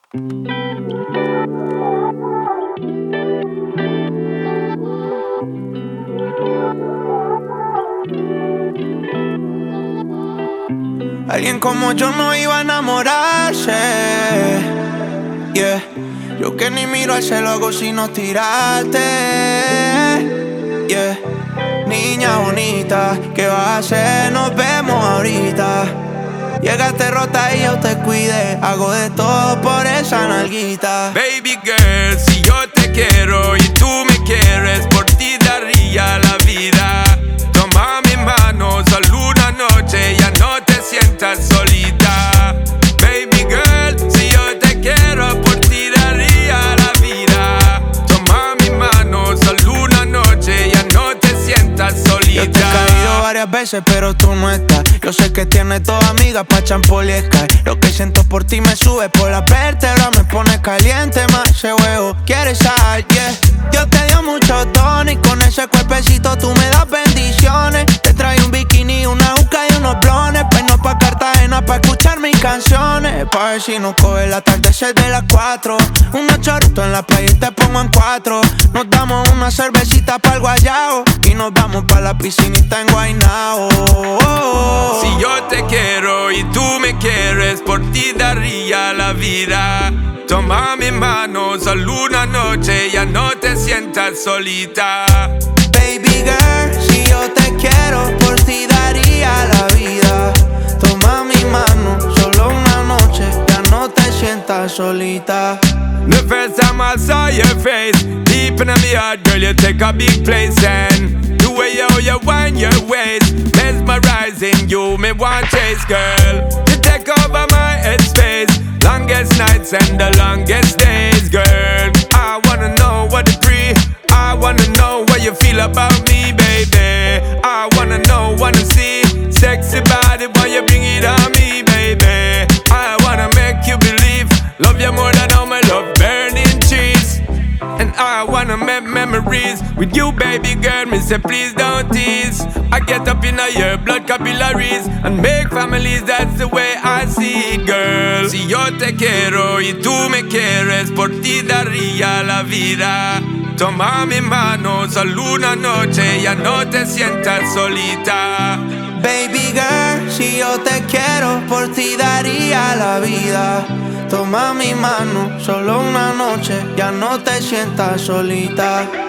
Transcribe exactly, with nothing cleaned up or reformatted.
Alguien como yo no iba a enamorarse, yeah. Yo que ni miro al cielo hago sino tirarte, yeah. Niña bonita, ¿qué vas a hacer? Nos vemos ahorita. Llegaste rota y yo te cuidé. Hago de todo por esa nalguita. Baby girl, si yo te quiero y tú me quieres, por ti daría la vida. Toma mi mano, solo una noche, ya no te sientas solita. Baby girl, si yo te quiero, por ti daría la vida. Toma mi mano, solo una noche, ya no te sientas solita. Yo te he caído varias veces, pero tú no estás. Yo sé que tienes dos amigas pa' champol y Sky. Lo que siento por ti me sube por la vértebra, me pone caliente más ese huevo. ¿Quieres sal? Yeah. Yo te dio mucho tono y con ese cuerpecito tú me das bendiciones. Te trae un bikini, una juca y unos blones. Peino pa' Cartagena pa' escuchar mis canciones. Pa' ver si nos coge el atardecer de las cuatro. Unos choritos en la playa y te pongo en cuatro. Nos damos una cervecita pa'l guayao y nos vamos pa' la piscinita en Guaynao. Si yo te quiero y tú me quieres, por ti daría la vida. Toma mi mano, solo una noche, ya no te sientas solita. Baby girl, si yo te quiero, por ti daría la vida. Toma mi mano, solo una noche, ya no te sientas solita. The first time I saw your face, deep in my heart, girl, you take a big place. And the way how you wind your waist, mesmerizing you, me want chase, girl. You take over my headspace, longest nights and the longest days, girl. I wanna know what it's free, I wanna know what you feel about me, baby. I wanna know, wanna see, sexy body, why you bring it on me, baby. I wanna make you believe, love you more than all my love burning trees. And I wanna make memories with you, baby girl. Me say please don't tease. I get up in your blood capillaries and make families, that's the way I see it, girl. Si yo te quiero y tú me quieres, por ti daría la vida. Toma mi mano, solo una noche, ya no te sientas solita. Baby girl, si yo te quiero, por ti daría la vida. Toma mi mano, solo una noche, ya no te sientas solita.